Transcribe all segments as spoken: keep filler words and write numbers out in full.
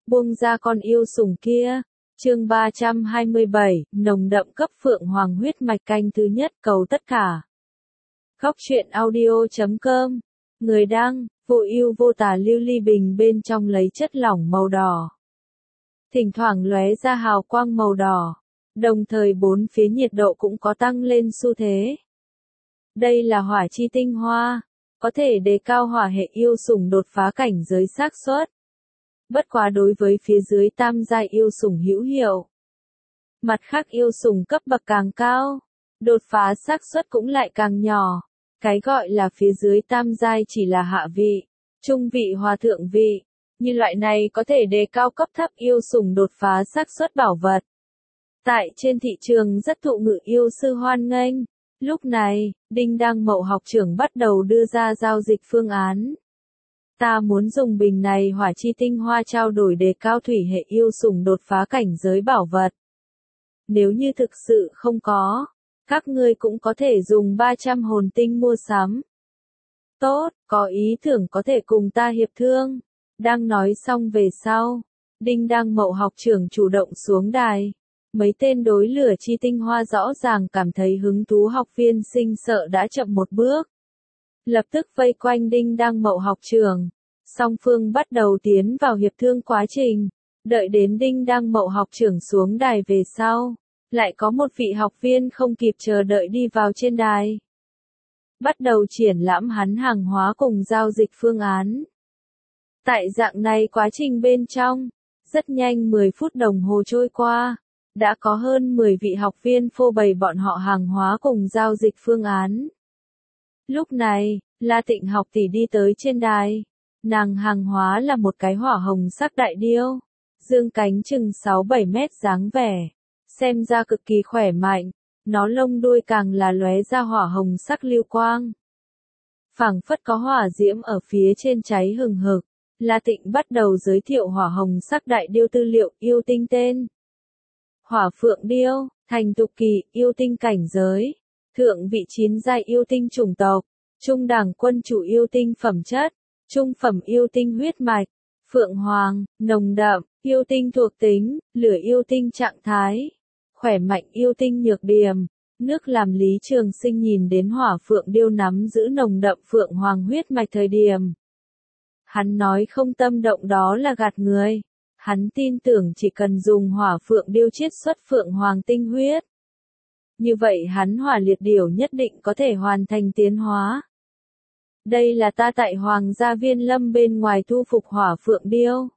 buông ra con yêu sủng kia. Chương ba trăm hai mươi bảy, nồng đậm cấp phượng hoàng huyết mạch canh thứ nhất, cầu tất cả. Góc truyện audio chấm com. Người đăng, vô ưu vô tà lưu ly bình bên trong lấy chất lỏng màu đỏ. Thỉnh thoảng lóe ra hào quang màu đỏ, đồng thời bốn phía nhiệt độ cũng có tăng lên xu thế. Đây là hỏa chi tinh hoa, có thể đề cao hỏa hệ yêu sủng đột phá cảnh giới xác suất. Bất quá đối với phía dưới tam giai yêu sủng hữu hiệu. Mặt khác yêu sủng cấp bậc càng cao, đột phá xác suất cũng lại càng nhỏ. Cái gọi là phía dưới tam giai chỉ là hạ vị, trung vị hòa thượng vị. Như loại này có thể đề cao cấp thấp yêu sủng đột phá xác suất bảo vật. Tại trên thị trường rất thụ ngự yêu sư hoan nghênh. Lúc này, Đinh Đăng Mậu học trưởng bắt đầu đưa ra giao dịch phương án. Ta muốn dùng bình này hỏa chi tinh hoa trao đổi đề cao thủy hệ yêu sủng đột phá cảnh giới bảo vật. Nếu như thực sự không có, các ngươi cũng có thể dùng ba trăm hồn tinh mua sắm. Tốt, có ý tưởng có thể cùng ta hiệp thương. Đang nói xong về sau, Đinh Đăng Mậu học trưởng chủ động xuống đài. Mấy tên đối lửa chi tinh hoa rõ ràng cảm thấy hứng thú học viên sinh sợ đã chậm một bước. Lập tức vây quanh Đinh Đăng Mậu học trưởng. Song phương bắt đầu tiến vào hiệp thương quá trình. Đợi đến Đinh Đăng Mậu học trưởng xuống đài về sau. Lại có một vị học viên không kịp chờ đợi đi vào trên đài. Bắt đầu triển lãm hắn hàng hóa cùng giao dịch phương án. Tại dạng này quá trình bên trong, rất nhanh mười phút đồng hồ trôi qua. Đã có hơn mười vị học viên phô bày bọn họ hàng hóa cùng giao dịch phương án. Lúc này, La Tịnh học tỷ đi tới trên đài. Nàng hàng hóa là một cái hỏa hồng sắc đại điêu. Dương cánh chừng sáu bảy mét dáng vẻ. Xem ra cực kỳ khỏe mạnh. Nó lông đuôi càng là lóe ra hỏa hồng sắc lưu quang. Phảng phất có hỏa diễm ở phía trên cháy hừng hực. La Tịnh bắt đầu giới thiệu hỏa hồng sắc đại điêu tư liệu yêu tinh tên. Hỏa phượng điêu, thành tục kỳ, yêu tinh cảnh giới. Thượng vị chín giai yêu tinh chủng tộc. Trung đẳng quân chủ yêu tinh phẩm chất. Trung phẩm yêu tinh huyết mạch. Phượng hoàng, nồng đậm, yêu tinh thuộc tính, lửa yêu tinh trạng thái. Khỏe mạnh yêu tinh nhược điểm. Nước làm Lý Trường Sinh nhìn đến hỏa phượng điêu nắm giữ nồng đậm phượng hoàng huyết mạch thời điểm. Hắn nói không tâm động đó là gạt người. Hắn tin tưởng chỉ cần dùng hỏa phượng điêu chiết xuất phượng hoàng tinh huyết. Như vậy hắn hỏa liệt điểu nhất định có thể hoàn thành tiến hóa. Đây là ta tại Hoàng gia Viên Lâm bên ngoài thu phục hỏa phượng điêu.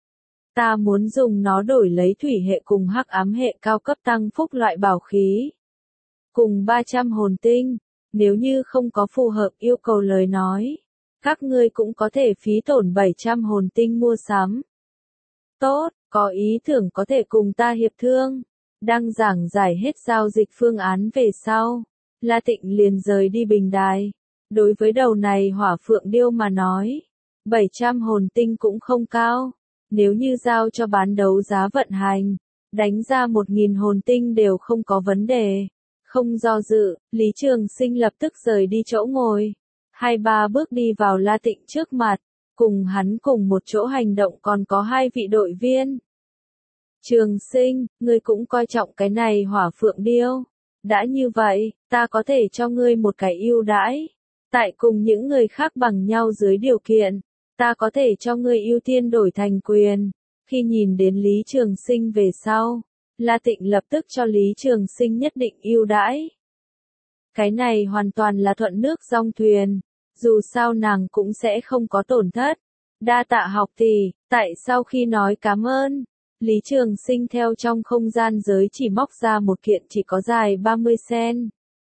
Ta muốn dùng nó đổi lấy thủy hệ cùng hắc ám hệ cao cấp tăng phúc loại bảo khí. Cùng ba trăm hồn tinh, nếu như không có phù hợp yêu cầu lời nói. Các ngươi cũng có thể phí tổn bảy trăm hồn tinh mua sắm. Tốt, có ý tưởng có thể cùng ta hiệp thương. Đang giảng giải hết giao dịch phương án về sau. La Tịnh liền rời đi bình đài. Đối với đầu này hỏa phượng điêu mà nói. bảy trăm hồn tinh cũng không cao. Nếu như giao cho bán đấu giá vận hành. Đánh ra một nghìn hồn tinh đều không có vấn đề. Không do dự, Lý Trường Sinh lập tức rời đi chỗ ngồi. Hai ba bước đi vào La Tịnh trước mặt. Cùng hắn cùng một chỗ hành động còn có hai vị đội viên. Trường Sinh, ngươi cũng coi trọng cái này hỏa phượng điêu. Đã như vậy, ta có thể cho ngươi một cái ưu đãi. Tại cùng những người khác bằng nhau dưới điều kiện, ta có thể cho ngươi ưu tiên đổi thành quyền. Khi nhìn đến Lý Trường Sinh về sau, La Tịnh lập tức cho Lý Trường Sinh nhất định ưu đãi. Cái này hoàn toàn là thuận nước dong thuyền. Dù sao nàng cũng sẽ không có tổn thất. Đa tạ học tỷ, tại sau khi nói cảm ơn, Lý Trường Sinh theo trong không gian giới chỉ móc ra một kiện chỉ có dài ba mươi xen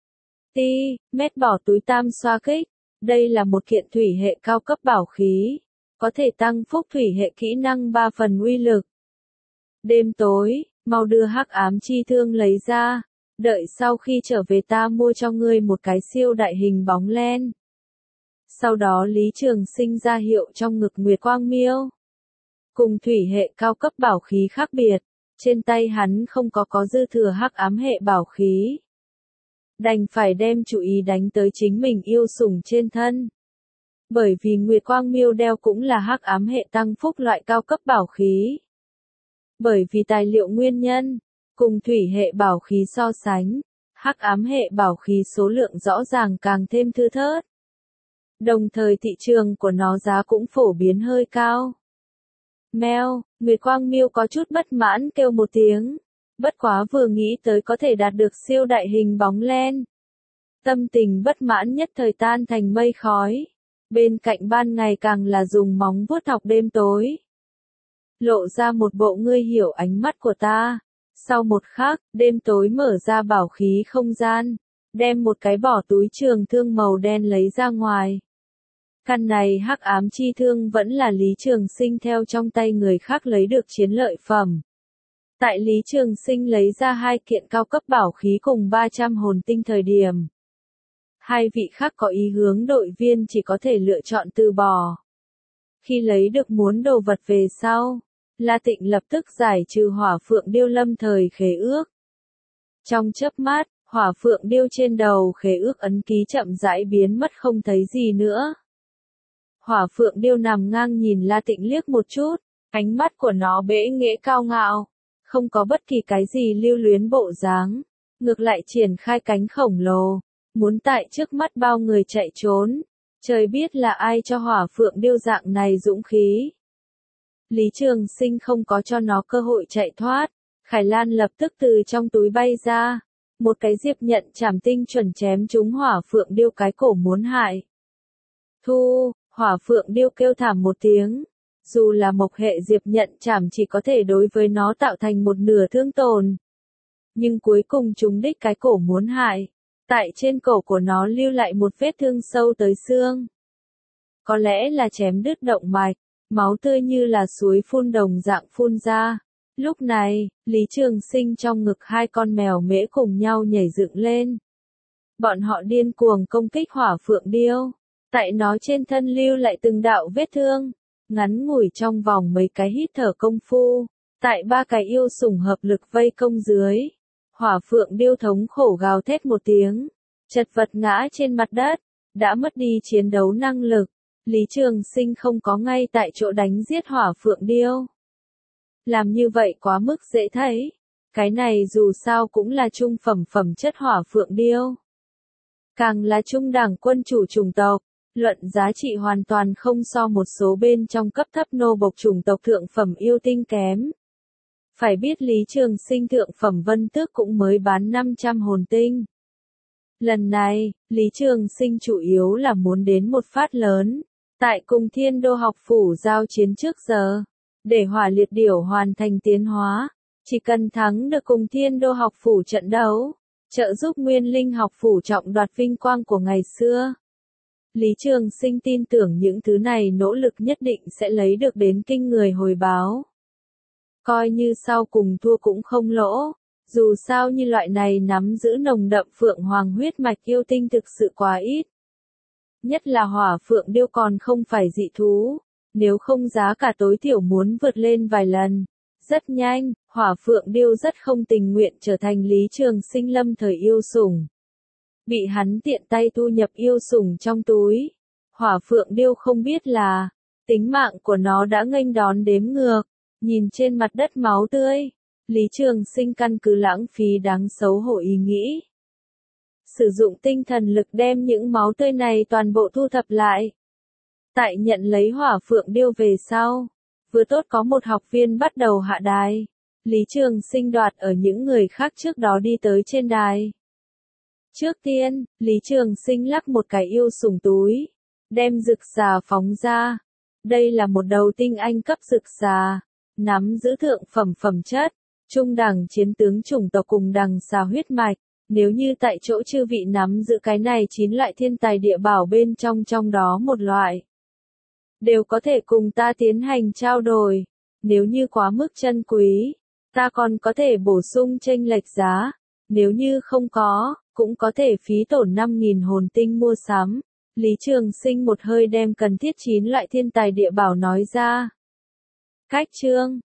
ti mét bỏ túi tam xoa kích. Đây là một kiện thủy hệ cao cấp bảo khí, có thể tăng phúc thủy hệ kỹ năng ba phần uy lực. Đêm tối, mau đưa hắc ám chi thương lấy ra, đợi sau khi trở về ta mua cho ngươi một cái siêu đại hình bóng len. Sau đó Lý Trường Sinh ra hiệu trong ngực Nguyệt Quang Miêu. Cùng thủy hệ cao cấp bảo khí khác biệt, trên tay hắn không có có dư thừa hắc ám hệ bảo khí. Đành phải đem chú ý đánh tới chính mình yêu sủng trên thân. Bởi vì Nguyệt Quang Miêu đeo cũng là hắc ám hệ tăng phúc loại cao cấp bảo khí, Bởi vì tài liệu nguyên nhân, cùng thủy hệ bảo khí so sánh, hắc ám hệ bảo khí số lượng rõ ràng càng thêm thưa thớt. Đồng thời thị trường của nó giá cũng phổ biến hơi cao. Mèo, Nguyệt Quang Miêu có chút bất mãn kêu một tiếng. Bất quá vừa nghĩ tới có thể đạt được siêu đại hình bóng len. Tâm tình bất mãn nhất thời tan thành mây khói. Bên cạnh ban ngày càng là dùng móng vuốt học đêm tối. Lộ ra một bộ ngươi hiểu ánh mắt của ta. Sau một khắc, đêm tối mở ra bảo khí không gian. Đem một cái vỏ túi trường thương màu đen lấy ra ngoài. Căn này hắc ám chi thương vẫn là Lý Trường Sinh theo trong tay người khác lấy được chiến lợi phẩm. Tại Lý Trường Sinh lấy ra hai kiện cao cấp bảo khí cùng ba trăm hồn tinh thời điểm. Hai vị khác có ý hướng đội viên chỉ có thể lựa chọn từ bỏ. Khi lấy được muốn đồ vật về sau, La Tịnh lập tức giải trừ hỏa phượng điêu lâm thời khế ước. Trong chớp mắt, hỏa phượng điêu trên đầu khế ước ấn ký chậm rãi biến mất không thấy gì nữa. Hỏa phượng điêu nằm ngang nhìn La Tịnh liếc một chút, ánh mắt của nó bẽ nghễ cao ngạo, không có bất kỳ cái gì lưu luyến bộ dáng, ngược lại triển khai cánh khổng lồ, muốn tại trước mắt bao người chạy trốn, trời biết là ai cho hỏa phượng điêu dạng này dũng khí. Lý Trường Sinh không có cho nó cơ hội chạy thoát, Khải Lan lập tức từ trong túi bay ra, một cái diệp nhận chảm tinh chuẩn chém trúng hỏa phượng điêu cái cổ muốn hại. Thu, hỏa phượng điêu kêu thảm một tiếng, dù là mộc hệ diệp nhận chảm chỉ có thể đối với nó tạo thành một nửa thương tổn. Nhưng cuối cùng trúng đích cái cổ muốn hại, tại trên cổ của nó lưu lại một vết thương sâu tới xương. Có lẽ là chém đứt động mạch, máu tươi như là suối phun đồng dạng phun ra. Lúc này, Lý Trường Sinh trong ngực hai con mèo mễ cùng nhau nhảy dựng lên. Bọn họ điên cuồng công kích hỏa phượng điêu, tại nó trên thân lưu lại từng đạo vết thương, ngắn ngủi trong vòng mấy cái hít thở công phu, tại ba cái yêu sủng hợp lực vây công dưới. Hỏa phượng điêu thống khổ gào thét một tiếng, chật vật ngã trên mặt đất, đã mất đi chiến đấu năng lực. Lý Trường Sinh không có ngay tại chỗ đánh giết hỏa phượng điêu. Làm như vậy quá mức dễ thấy. Cái này dù sao cũng là trung phẩm phẩm chất hỏa phượng điêu. Càng là trung đẳng quân chủ chủng tộc, luận giá trị hoàn toàn không so một số bên trong cấp thấp nô bộc chủng tộc thượng phẩm yêu tinh kém. Phải biết Lý Trường Sinh thượng phẩm vân tước cũng mới bán năm trăm hồn tinh. Lần này, Lý Trường Sinh chủ yếu là muốn đến một phát lớn, tại cùng Thiên Đô học phủ giao chiến trước giờ, để hỏa liệt điểu hoàn thành tiến hóa, chỉ cần thắng được cùng Thiên Đô học phủ trận đấu, trợ giúp Nguyên Linh học phủ trọng đoạt vinh quang của ngày xưa. Lý Trường Sinh tin tưởng những thứ này nỗ lực nhất định sẽ lấy được đến kinh người hồi báo. Coi như sau cùng thua cũng không lỗ, dù sao như loại này nắm giữ nồng đậm phượng hoàng huyết mạch yêu tinh thực sự quá ít. Nhất là hỏa phượng điêu còn không phải dị thú, nếu không giá cả tối thiểu muốn vượt lên vài lần. Rất nhanh, hỏa phượng điêu rất không tình nguyện trở thành Lý Trường Sinh lâm thời yêu sủng. Bị hắn tiện tay thu nhập yêu sủng trong túi. Hỏa phượng điêu không biết là, tính mạng của nó đã nghênh đón đếm ngược, nhìn trên mặt đất máu tươi. Lý Trường Sinh căn cứ lãng phí đáng xấu hổ ý nghĩ. Sử dụng tinh thần lực đem những máu tươi này toàn bộ thu thập lại. Tại nhận lấy hỏa phượng điêu về sau, vừa tốt có một học viên bắt đầu hạ đài. Lý Trường Sinh đoạt ở những người khác trước đó đi tới trên đài. Trước tiên, Lý Trường Sinh lắc một cái yêu sủng túi, đem rực xà phóng ra. Đây là một đầu tinh anh cấp rực xà, nắm giữ thượng phẩm phẩm chất, trung đẳng chiến tướng chủng tộc cùng đằng xà huyết mạch. Nếu như tại chỗ chư vị nắm giữ cái này chín loại thiên tài địa bảo bên trong trong đó một loại, đều có thể cùng ta tiến hành trao đổi. Nếu như quá mức chân quý, ta còn có thể bổ sung chênh lệch giá. Nếu như không có, cũng có thể phí tổn năm nghìn hồn tinh mua sắm. Lý Trường Sinh một hơi đem cần thiết chín loại thiên tài địa bảo nói ra. Cách chương